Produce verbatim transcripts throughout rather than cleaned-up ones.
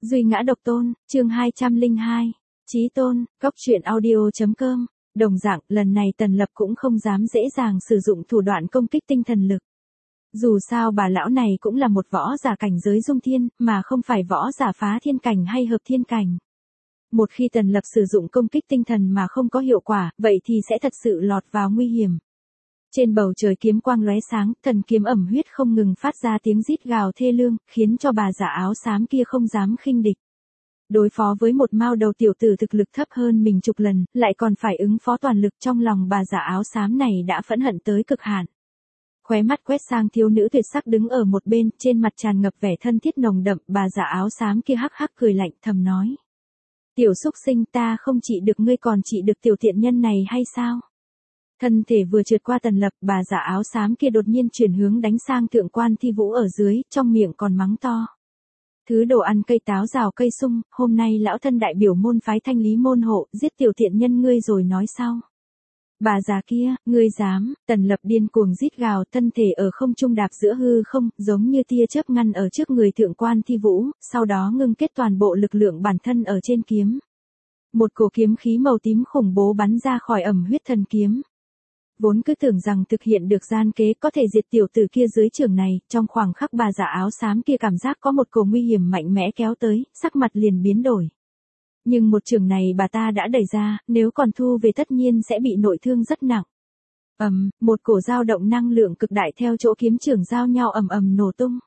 Duy ngã độc tôn, chương hai trăm lẻ hai. Chí tôn, góc truyện audio.com. Đồng dạng, lần này Tần Lập cũng không dám dễ dàng sử dụng thủ đoạn công kích tinh thần lực. Dù sao bà lão này cũng là một võ giả cảnh giới dung thiên, mà không phải võ giả phá thiên cảnh hay hợp thiên cảnh. Một khi Tần Lập sử dụng công kích tinh thần mà không có hiệu quả, vậy thì sẽ thật sự lọt vào nguy hiểm. Trên bầu trời kiếm quang lóe sáng, thần kiếm ẩm huyết không ngừng phát ra tiếng rít gào thê lương, khiến cho bà già áo xám kia không dám khinh địch. Đối phó với một mao đầu tiểu tử thực lực thấp hơn mình chục lần, lại còn phải ứng phó toàn lực, trong lòng bà già áo xám này đã phẫn hận tới cực hạn. Khóe mắt quét sang thiếu nữ tuyệt sắc đứng ở một bên, trên mặt tràn ngập vẻ thân thiết nồng đậm, bà già áo xám kia hắc hắc cười lạnh thầm nói: "Tiểu xúc sinh, ta không trị được ngươi còn trị được tiểu tiện nhân này hay sao?" Thân thể vừa trượt qua Tần Lập, bà già áo xám kia đột nhiên chuyển hướng đánh sang Thượng Quan Thi Vũ ở dưới, trong miệng còn mắng to: "Thứ đồ ăn cây táo rào cây sung, hôm nay lão thân đại biểu môn phái Thanh Lý môn hộ, giết tiểu tiện nhân ngươi rồi nói sau." "Bà già kia, ngươi dám!" Tần Lập điên cuồng rít gào, thân thể ở không trung đạp giữa hư không, giống như tia chớp ngăn ở trước người Thượng Quan Thi Vũ, sau đó ngưng kết toàn bộ lực lượng bản thân ở trên kiếm. Một cổ kiếm khí màu tím khủng bố bắn ra khỏi ẩm huyết thần kiếm. Vốn cứ tưởng rằng thực hiện được gian kế có thể diệt tiểu tử kia dưới trường này, trong khoảng khắc bà già áo xám kia cảm giác có một cổ nguy hiểm mạnh mẽ kéo tới, sắc mặt liền biến đổi. Nhưng một trường này bà ta đã đẩy ra, nếu còn thu về tất nhiên sẽ bị nội thương rất nặng. Ầm, um, một cổ dao động năng lượng cực đại theo chỗ kiếm trường giao nhau ầm ầm nổ tung.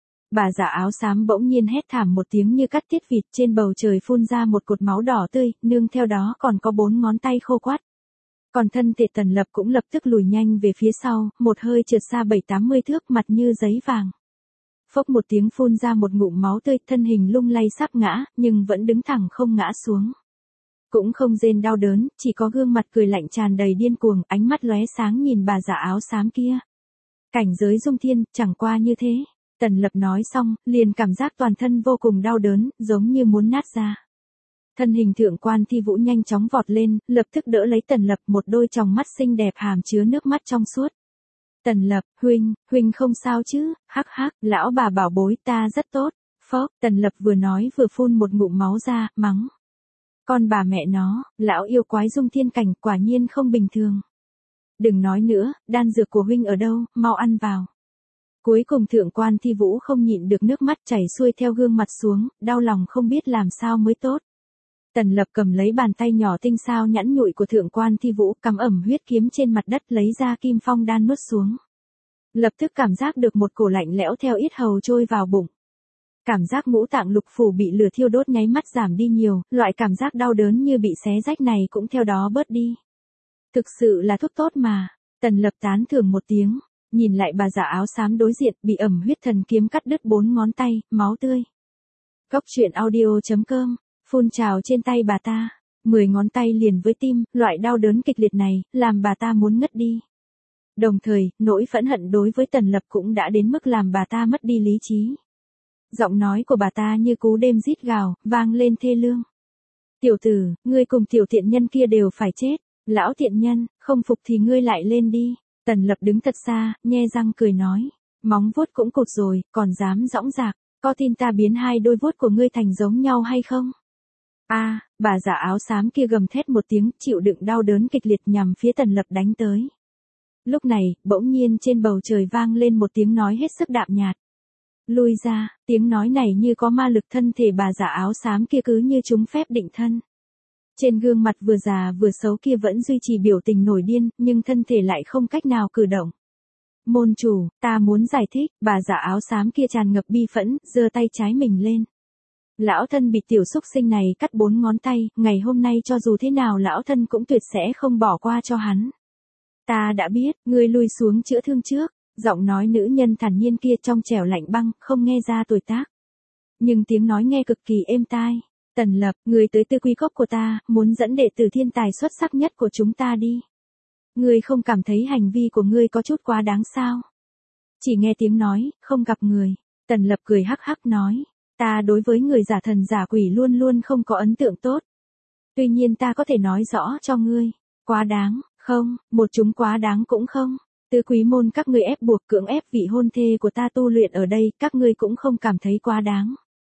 Bà già áo xám bỗng nhiên hét thảm một tiếng như cắt tiết vịt, trên bầu trời phun ra một cột máu đỏ tươi, nương theo đó còn có bốn ngón tay khô quắt. Còn thân thể Tần Lập cũng lập tức lùi nhanh về phía sau, một hơi trượt xa bảy tám mươi thước, mặt như giấy vàng. Phốc một tiếng phun ra một ngụm máu tươi, thân hình lung lay sắp ngã, nhưng vẫn đứng thẳng không ngã xuống. Cũng không rên đau đớn, chỉ có gương mặt cười lạnh tràn đầy điên cuồng, ánh mắt lóe sáng nhìn bà già áo xám kia. Cảnh giới dung thiên, chẳng qua như thế. Tần Lập nói xong, liền cảm giác toàn thân vô cùng đau đớn, giống như muốn nát ra. Thân hình Thượng Quan Thi Vũ nhanh chóng vọt lên, lập tức đỡ lấy Tần Lập, một đôi tròng mắt xinh đẹp hàm chứa nước mắt trong suốt. "Tần Lập, huynh, huynh không sao chứ?" "Hắc hắc, lão bà bảo bối, ta rất tốt." Phốc, Tần Lập vừa nói vừa phun một ngụm máu ra, mắng: "Con bà mẹ nó, lão yêu quái dung thiên cảnh quả nhiên không bình thường. Đừng nói nữa, đan dược của huynh ở đâu, mau ăn vào." Cuối cùng Thượng Quan Thi Vũ không nhịn được nước mắt chảy xuôi theo gương mặt xuống, đau lòng không biết làm sao mới tốt. Tần Lập cầm lấy bàn tay nhỏ tinh xảo nhẵn nhụi của Thượng Quan Thi Vũ, cắm ẩm huyết kiếm trên mặt đất, lấy ra Kim Phong đan nuốt xuống. Lập tức cảm giác được một cổ lạnh lẽo theo yết hầu trôi vào bụng. Cảm giác ngũ tạng lục phủ bị lửa thiêu đốt nháy mắt giảm đi nhiều, loại cảm giác đau đớn như bị xé rách này cũng theo đó bớt đi. Thực sự là thuốc tốt mà. Tần Lập tán thưởng một tiếng, nhìn lại bà già áo xám đối diện, bị ẩm huyết thần kiếm cắt đứt bốn ngón tay, máu tươi. Góc truyện audio.com. Phun trào trên tay bà ta, mười ngón tay liền với tim, loại đau đớn kịch liệt này, làm bà ta muốn ngất đi. Đồng thời, nỗi phẫn hận đối với Tần Lập cũng đã đến mức làm bà ta mất đi lý trí. Giọng nói của bà ta như cú đêm rít gào, vang lên thê lương. "Tiểu tử, ngươi cùng tiểu tiện nhân kia đều phải chết. Lão tiện nhân, không phục thì ngươi lại lên đi." Tần Lập đứng thật xa, nhe răng cười nói: "Móng vuốt cũng cụt rồi, còn dám dõng dạc. Có tin ta biến hai đôi vuốt của ngươi thành giống nhau hay không?" A, à, bà già áo xám kia gầm thét một tiếng, chịu đựng đau đớn kịch liệt nhằm phía Tần Lập đánh tới. Lúc này, bỗng nhiên trên bầu trời vang lên một tiếng nói hết sức đạm nhạt. "Lui ra." Tiếng nói này như có ma lực, thân thể bà già áo xám kia cứ như trúng phép định thân. Trên gương mặt vừa già vừa xấu kia vẫn duy trì biểu tình nổi điên, nhưng thân thể lại không cách nào cử động. "Môn chủ, ta muốn giải thích." Bà già áo xám kia tràn ngập bi phẫn, giơ tay trái mình lên. "Lão thân bị tiểu xúc sinh này cắt bốn ngón tay, ngày hôm nay cho dù thế nào lão thân cũng tuyệt sẽ không bỏ qua cho hắn." "Ta đã biết, ngươi lui xuống chữa thương trước." Giọng nói nữ nhân thản nhiên kia trong trẻo lạnh băng, không nghe ra tuổi tác. Nhưng tiếng nói nghe cực kỳ êm tai. "Tần Lập, ngươi tới Tư Quy Cốc của ta, muốn dẫn đệ tử thiên tài xuất sắc nhất của chúng ta đi. Ngươi không cảm thấy hành vi của ngươi có chút quá đáng sao?" Chỉ nghe tiếng nói, không gặp người. Tần Lập cười hắc hắc nói: "Ta đối với người giả thần giả quỷ luôn luôn không có ấn tượng tốt. Tuy nhiên ta có thể nói rõ cho ngươi, quá đáng, không, một chúng quá đáng cũng không. Tứ quý môn các ngươi ép buộc cưỡng ép vị hôn thê của ta tu luyện ở đây, các ngươi cũng không cảm thấy quá đáng.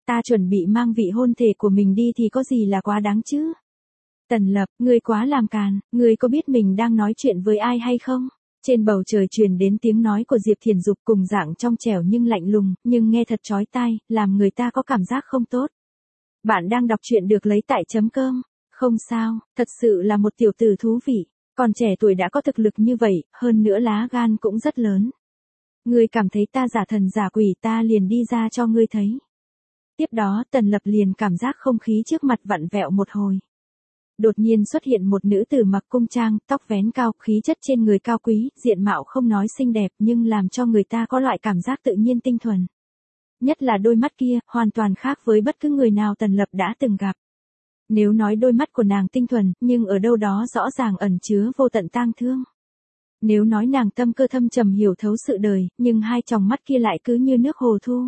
Ta chuẩn bị mang vị hôn thê của mình đi thì có gì là quá đáng chứ? Tần Lập, ngươi quá làm càn, ngươi có biết mình đang nói chuyện với ai hay không? Trên bầu trời truyền đến tiếng nói của Diệp Thiền Dục cùng dạng trong trẻo nhưng lạnh lùng, nhưng nghe thật chói tai, làm người ta có cảm giác không tốt. Bạn đang đọc truyện được lấy tại chấm cơm. Không sao, thật sự là một tiểu tử thú vị, còn trẻ tuổi đã có thực lực như vậy, hơn nữa lá gan cũng rất lớn. Ngươi cảm thấy ta giả thần giả quỷ, ta liền đi ra cho ngươi thấy. Tiếp đó Tần Lập liền cảm giác không khí trước mặt vặn vẹo một hồi. Đột nhiên xuất hiện một nữ tử mặc cung trang, tóc vén cao, khí chất trên người cao quý, diện mạo không nói xinh đẹp nhưng làm cho người ta có loại cảm giác tự nhiên tinh thuần. Nhất là đôi mắt kia, hoàn toàn khác với bất cứ người nào Tần Lập đã từng gặp. Nếu nói đôi mắt của nàng tinh thuần, nhưng ở đâu đó rõ ràng ẩn chứa vô tận tang thương. Nếu nói nàng tâm cơ thâm trầm hiểu thấu sự đời, nhưng hai tròng mắt kia lại cứ như nước hồ thu.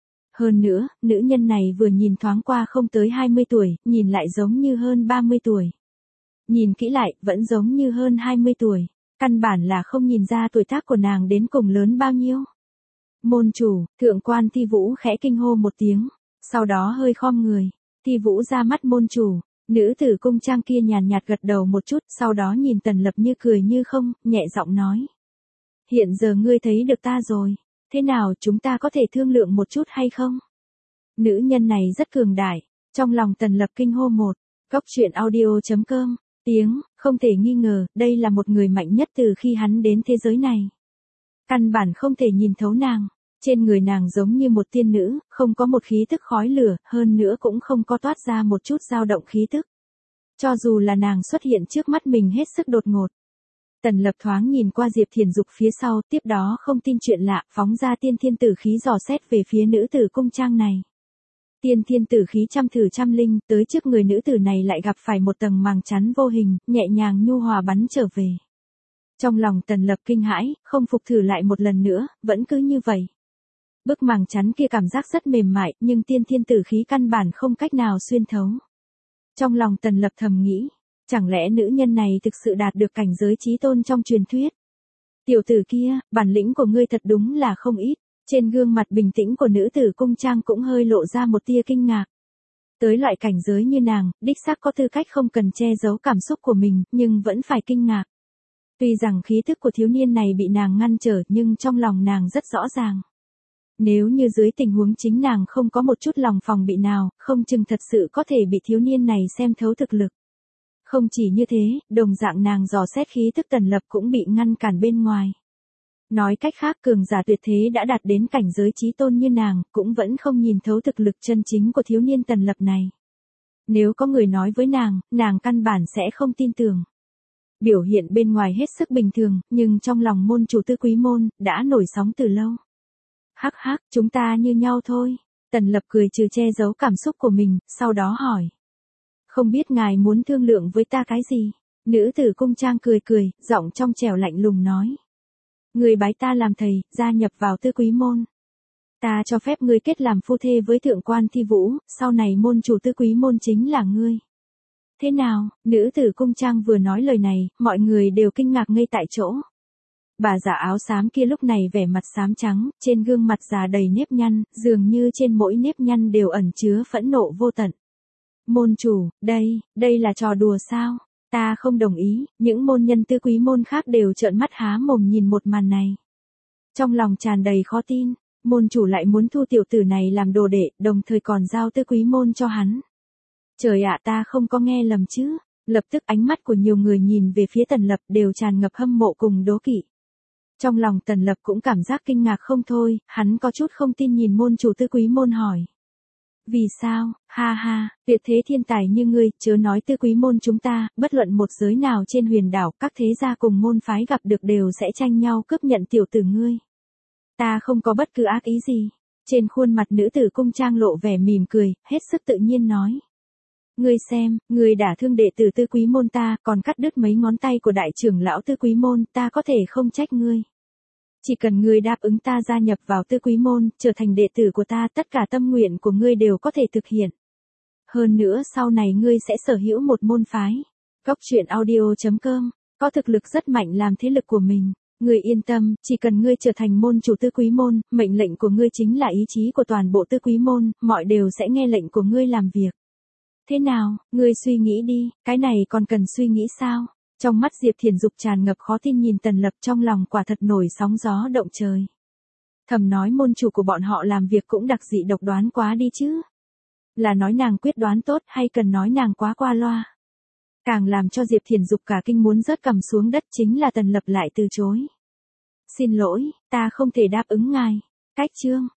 Hơn nữa, nữ nhân này vừa nhìn thoáng qua không tới hai mươi tuổi, nhìn lại giống như hơn ba mươi tuổi. Nhìn kỹ lại, vẫn giống như hơn hai mươi tuổi. Căn bản là không nhìn ra tuổi tác của nàng đến cùng lớn bao nhiêu. Môn chủ, thượng quan Thi Vũ khẽ kinh hô một tiếng, sau đó hơi khom người. Thi Vũ ra mắt môn chủ, nữ tử cung trang kia nhàn nhạt gật đầu một chút, sau đó nhìn Tần Lập như cười như không, nhẹ giọng nói. Hiện giờ ngươi thấy được ta rồi, thế nào chúng ta có thể thương lượng một chút hay không? Nữ nhân này rất cường đại, trong lòng Tần Lập kinh hô một, góc truyện audio chấm com, tiếng, không thể nghi ngờ, đây là một người mạnh nhất từ khi hắn đến thế giới này. Căn bản không thể nhìn thấu nàng. Trên người nàng giống như một tiên nữ, không có một khí tức khói lửa, hơn nữa cũng không có toát ra một chút dao động khí tức. Cho dù là nàng xuất hiện trước mắt mình hết sức đột ngột. Tần Lập thoáng nhìn qua Diệp Thiền Dục phía sau, tiếp đó không tin chuyện lạ, phóng ra tiên thiên tử khí dò xét về phía nữ tử cung trang này. Tiên thiên tử khí trăm thử trăm linh, tới trước người nữ tử này lại gặp phải một tầng màng chắn vô hình, nhẹ nhàng nhu hòa bắn trở về. Trong lòng Tần Lập kinh hãi, không phục thử lại một lần nữa, vẫn cứ như vậy. Bức màng chắn kia cảm giác rất mềm mại, nhưng tiên thiên tử khí căn bản không cách nào xuyên thấu. Trong lòng Tần Lập thầm nghĩ, chẳng lẽ nữ nhân này thực sự đạt được cảnh giới chí tôn trong truyền thuyết? Tiểu tử kia, bản lĩnh của ngươi thật đúng là không ít. Trên gương mặt bình tĩnh của nữ tử cung trang cũng hơi lộ ra một tia kinh ngạc. Tới loại cảnh giới như nàng, đích xác có tư cách không cần che giấu cảm xúc của mình, nhưng vẫn phải kinh ngạc. Tuy rằng khí thức của thiếu niên này bị nàng ngăn trở, nhưng trong lòng nàng rất rõ ràng. Nếu như dưới tình huống chính nàng không có một chút lòng phòng bị nào, không chừng thật sự có thể bị thiếu niên này xem thấu thực lực. Không chỉ như thế, đồng dạng nàng dò xét khí thức Tần Lập cũng bị ngăn cản bên ngoài. Nói cách khác, cường giả tuyệt thế đã đạt đến cảnh giới chí tôn như nàng, cũng vẫn không nhìn thấu thực lực chân chính của thiếu niên Tần Lập này. Nếu có người nói với nàng, nàng căn bản sẽ không tin tưởng. Biểu hiện bên ngoài hết sức bình thường, nhưng trong lòng môn chủ Tư Quý Môn, đã nổi sóng từ lâu. Hắc hắc, chúng ta như nhau thôi. Tần Lập cười trừ che giấu cảm xúc của mình, sau đó hỏi. Không biết ngài muốn thương lượng với ta cái gì? Nữ tử cung trang cười cười, giọng trong trẻo lạnh lùng nói. Người bái ta làm thầy, gia nhập vào Tư Quý Môn. Ta cho phép ngươi kết làm phu thê với thượng quan Thi Vũ, sau này môn chủ Tư Quý Môn chính là ngươi. Thế nào, nữ tử cung trang vừa nói lời này, mọi người đều kinh ngạc ngây tại chỗ. Bà già áo xám kia lúc này vẻ mặt xám trắng, trên gương mặt già đầy nếp nhăn, dường như trên mỗi nếp nhăn đều ẩn chứa phẫn nộ vô tận. Môn chủ, đây, đây là trò đùa sao? Ta không đồng ý, những môn nhân Tư Quý Môn khác đều trợn mắt há mồm nhìn một màn này. Trong lòng tràn đầy khó tin, môn chủ lại muốn thu tiểu tử này làm đồ đệ, đồng thời còn giao Tư Quý Môn cho hắn. Trời ạ, ta không có nghe lầm chứ? Lập tức ánh mắt của nhiều người nhìn về phía Tần Lập đều tràn ngập hâm mộ cùng đố kỵ. Trong lòng Tần Lập cũng cảm giác kinh ngạc không thôi, hắn có chút không tin nhìn môn chủ Tư Quý Môn hỏi. Vì sao, ha ha, tuyệt thế thiên tài như ngươi, chớ nói Tư Quý Môn chúng ta, bất luận một giới nào trên huyền đảo, các thế gia cùng môn phái gặp được đều sẽ tranh nhau cướp nhận tiểu tử ngươi. Ta không có bất cứ ác ý gì. Trên khuôn mặt nữ tử cung trang lộ vẻ mỉm cười, hết sức tự nhiên nói. Ngươi xem, ngươi đả thương đệ tử Tư Quý Môn ta, còn cắt đứt mấy ngón tay của đại trưởng lão Tư Quý Môn, ta có thể không trách ngươi. Chỉ cần ngươi đáp ứng ta gia nhập vào Tư Quý Môn, trở thành đệ tử của ta, tất cả tâm nguyện của ngươi đều có thể thực hiện. Hơn nữa sau này ngươi sẽ sở hữu một môn phái. Góc truyện audio chấm com, có thực lực rất mạnh làm thế lực của mình. Ngươi yên tâm, chỉ cần ngươi trở thành môn chủ Tư Quý môn, mệnh lệnh của ngươi chính là ý chí của toàn bộ Tư Quý môn, mọi đều sẽ nghe lệnh của ngươi làm việc. Thế nào, ngươi suy nghĩ đi, cái này còn cần suy nghĩ sao? Trong mắt Diệp Thiền Dục tràn ngập khó tin nhìn Tần Lập, trong lòng quả thật nổi sóng gió động trời. Thầm nói môn chủ của bọn họ làm việc cũng đặc dị độc đoán quá đi chứ. Là nói nàng quyết đoán tốt hay cần nói nàng quá qua loa. Càng làm cho Diệp Thiền Dục cả kinh muốn rớt cằm xuống đất chính là Tần Lập lại từ chối. Xin lỗi, ta không thể đáp ứng ngài. Cách chương.